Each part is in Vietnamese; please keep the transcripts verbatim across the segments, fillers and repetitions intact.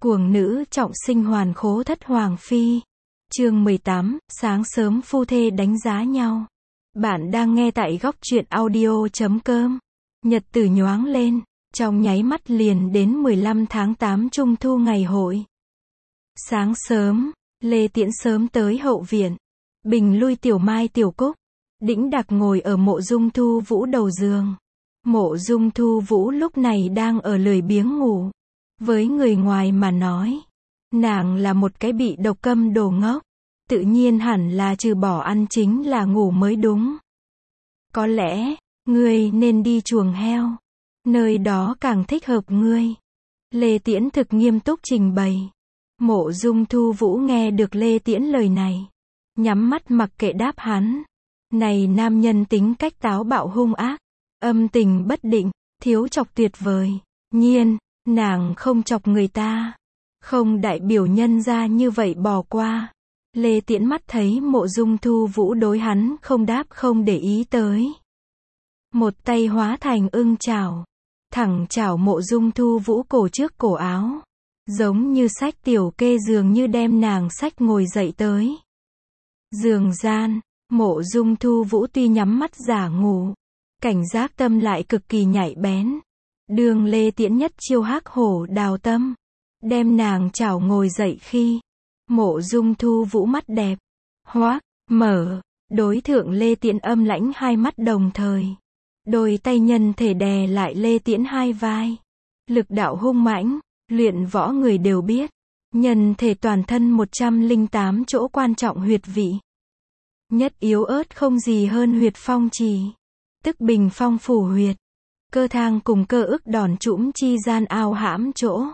Cuồng nữ trọng sinh hoàn khố thất hoàng phi. Chương mười tám, sáng sớm phu thê đánh giá nhau. Bạn đang nghe tại góc truyện audio chấm com. Nhật tử nhoáng lên, trong nháy mắt liền đến mười lăm tháng tám trung thu ngày hội. Sáng sớm, Lê Tiễn sớm tới hậu viện. Bình lui Tiểu Mai Tiểu Cúc. Đĩnh Đạc ngồi ở Mộ Dung Thu Vũ đầu giường. Mộ Dung Thu Vũ lúc này đang ở lười biếng ngủ. Với người ngoài mà nói, nàng là một cái bị độc câm đồ ngốc. Tự nhiên hẳn là trừ bỏ ăn chính là ngủ mới đúng. Có lẽ, ngươi nên đi chuồng heo. Nơi đó càng thích hợp ngươi. Lê Tiễn thực nghiêm túc trình bày. Mộ Dung Thu Vũ nghe được Lê Tiễn lời này. Nhắm mắt mặc kệ đáp hắn. Này nam nhân tính cách táo bạo hung ác. Âm tình bất định, thiếu chọc tuyệt vời. Nhiên, nàng không chọc người ta. Không đại biểu nhân ra như vậy bỏ qua. Lê Tiễn mắt thấy Mộ Dung Thu Vũ đối hắn không đáp không để ý tới. Một tay hóa thành ưng chảo. Thẳng chảo Mộ Dung Thu Vũ cổ trước cổ áo. Giống như sách tiểu kê dường như đem nàng sách ngồi dậy tới. Giường gian, Mộ Dung Thu Vũ tuy nhắm mắt giả ngủ. Cảnh giác tâm lại cực kỳ nhạy bén. Đường Lê Tiễn nhất chiêu hắc hổ đào tâm. Đem nàng chảo ngồi dậy khi. Mộ Dung Thu Vũ mắt đẹp. Hoác, mở. Đối thượng Lê Tiễn âm lãnh hai mắt đồng thời. Đôi tay nhân thể đè lại Lê Tiễn hai vai. Lực đạo hung mãnh. Luyện võ người đều biết. Nhân thể toàn thân một trăm lẻ tám chỗ quan trọng huyệt vị. Nhất yếu ớt không gì hơn huyệt phong trì. Tức bình phong phủ huyệt. Cơ thang cùng cơ ức đòn trũm chi gian ao hãm chỗ.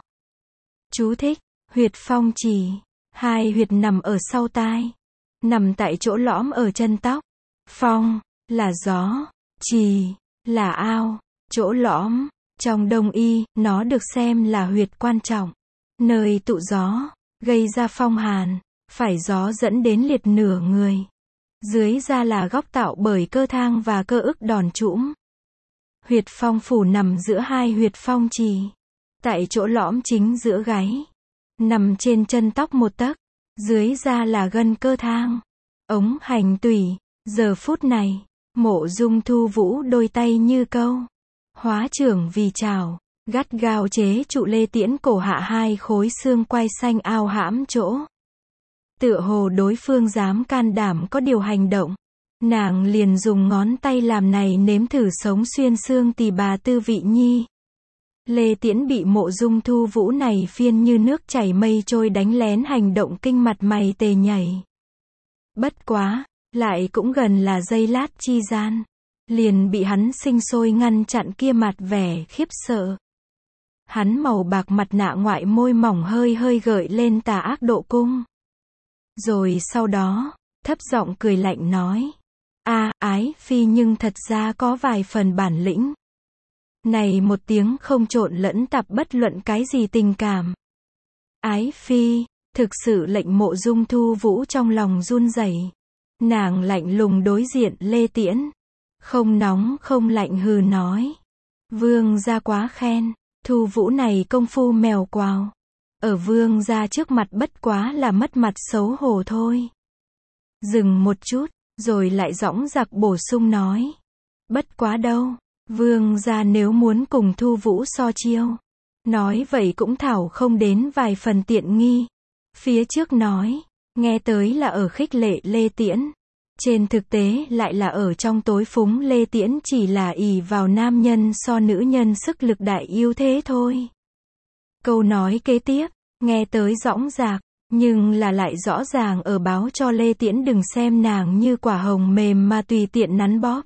Chú thích, huyệt phong trì. Hai huyệt nằm ở sau tai. Nằm tại chỗ lõm ở chân tóc. Phong, là gió. Trì, là ao. Chỗ lõm. Trong đông y, nó được xem là huyệt quan trọng. Nơi tụ gió, gây ra phong hàn. Phải gió dẫn đến liệt nửa người. Dưới da là góc tạo bởi cơ thang và cơ ức đòn trũm. Huyệt phong phủ nằm giữa hai huyệt phong trì. Tại chỗ lõm chính giữa gáy. Nằm trên chân tóc một tấc. Dưới da là gân cơ thang. Ống hành tủy. Giờ phút này, Mộ Dung Thu Vũ đôi tay như câu. Hóa trưởng vì trào. Gắt gao chế trụ Lê Tiễn cổ hạ hai khối xương quai xanh ao hãm chỗ. Tựa hồ đối phương dám can đảm có điều hành động. Nàng liền dùng ngón tay làm này nếm thử sống xuyên xương tỳ bà tư vị nhi. Lê Tiễn bị Mộ Dung Thu Vũ này phiên như nước chảy mây trôi đánh lén hành động kinh mặt mày tề nhảy. Bất quá, lại cũng gần là giây lát chi gian. Liền bị hắn sinh sôi ngăn chặn kia mặt vẻ khiếp sợ. Hắn màu bạc mặt nạ ngoại môi mỏng hơi hơi gợi lên tà ác độ cung. Rồi sau đó, thấp giọng cười lạnh nói. A, ái phi nhưng thật ra có vài phần bản lĩnh. Này một tiếng không trộn lẫn tạp bất luận cái gì tình cảm. Ái phi, thực sự lệnh Mộ Dung Thu Vũ trong lòng run rẩy. Nàng lạnh lùng đối diện Lê Tiễn. Không nóng không lạnh hừ nói. Vương gia quá khen, Thu Vũ này công phu mèo quào. Ở vương gia trước mặt bất quá là mất mặt xấu hổ thôi. Dừng một chút, rồi lại dõng dạc bổ sung nói. Bất quá đâu, vương gia nếu muốn cùng Thu Vũ so chiêu. Nói vậy cũng thảo không đến vài phần tiện nghi. Phía trước nói, nghe tới là ở khích lệ Lê Tiễn. Trên thực tế lại là ở trong tối phúng Lê Tiễn chỉ là ỷ vào nam nhân so nữ nhân sức lực đại ưu thế thôi. Câu nói kế tiếp, nghe tới dõng dạc, nhưng là lại rõ ràng ở báo cho Lê Tiễn đừng xem nàng như quả hồng mềm mà tùy tiện nắn bóp.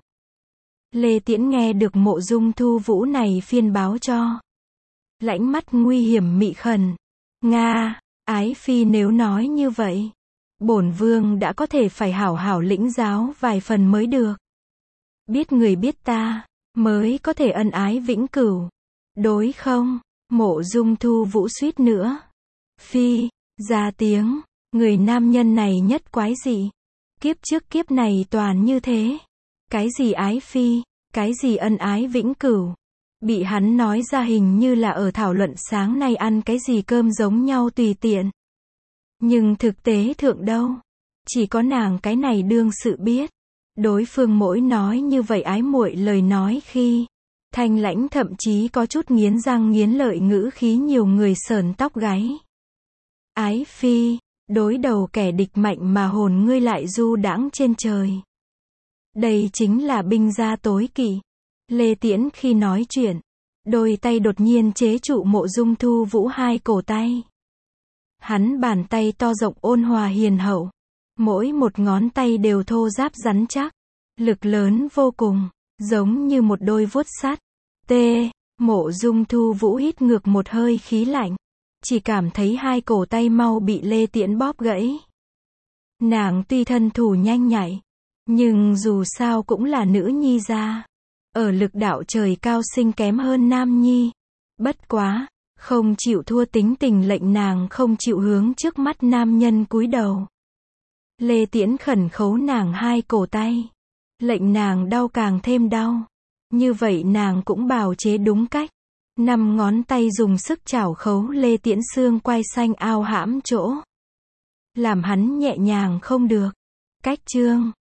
Lê Tiễn nghe được Mộ Dung Thu Vũ này phiên báo cho. Lãnh mắt nguy hiểm mị khẩn. Nga, ái phi nếu nói như vậy. Bổn vương đã có thể phải hảo hảo lĩnh giáo vài phần mới được. Biết người biết ta, mới có thể ân ái vĩnh cửu. Đối không? Mộ Dung Thu Vũ suýt nữa. Phi, ra tiếng, người nam nhân này nhất quái dị. Kiếp trước kiếp này toàn như thế. Cái gì ái phi, cái gì ân ái vĩnh cửu. Bị hắn nói ra hình như là ở thảo luận sáng nay ăn cái gì cơm giống nhau tùy tiện. Nhưng thực tế thượng đâu. Chỉ có nàng cái này đương sự biết. Đối phương mỗi nói như vậy ái muội lời nói khi Thanh Lãnh thậm chí có chút nghiến răng nghiến lợi ngữ khí nhiều người sởn tóc gáy. Ái phi, đối đầu kẻ địch mạnh mà hồn ngươi lại du đãng trên trời. Đây chính là binh gia tối kỵ. Lê Tiễn khi nói chuyện, đôi tay đột nhiên chế trụ Mộ Dung Thu Vũ hai cổ tay. Hắn bàn tay to rộng ôn hòa hiền hậu, mỗi một ngón tay đều thô ráp rắn chắc, lực lớn vô cùng, giống như một đôi vuốt sắt. T. Mộ Dung Thu Vũ hít ngược một hơi khí lạnh, chỉ cảm thấy hai cổ tay mau bị Lê Tiễn bóp gãy. Nàng tuy thân thủ nhanh nhạy, nhưng dù sao cũng là nữ nhi gia, ở lực đạo trời cao sinh kém hơn nam nhi. Bất quá, không chịu thua tính tình lệnh nàng không chịu hướng trước mắt nam nhân cúi đầu. Lê Tiễn khẩn khấu nàng hai cổ tay, lệnh nàng đau càng thêm đau. Như vậy nàng cũng bào chế đúng cách. Năm ngón tay dùng sức chảo khấu Lê Tiễn xương quai xanh ao hãm chỗ, làm hắn nhẹ nhàng không được. Cách chương